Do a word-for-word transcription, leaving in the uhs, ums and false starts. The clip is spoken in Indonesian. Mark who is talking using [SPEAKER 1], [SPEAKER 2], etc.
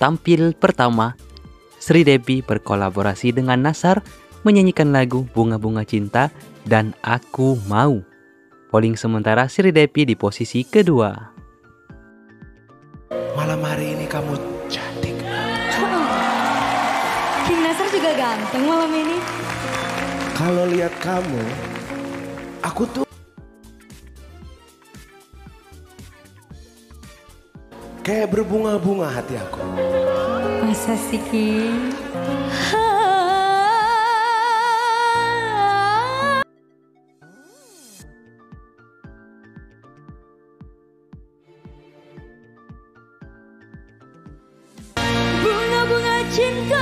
[SPEAKER 1] tampil pertama, Sri Debbie berkolaborasi dengan Nassar menyanyikan lagu Bunga-Bunga Cinta dan Aku Mau. Polling sementara Sri Debbie di posisi kedua.
[SPEAKER 2] Malam hari ini kamu cantik.
[SPEAKER 3] King Nassar juga ganteng malam ini.
[SPEAKER 2] Kalau lihat kamu, aku tuh kayak berbunga-bunga hati aku.
[SPEAKER 3] Masa sih King? Bunga-bunga cinta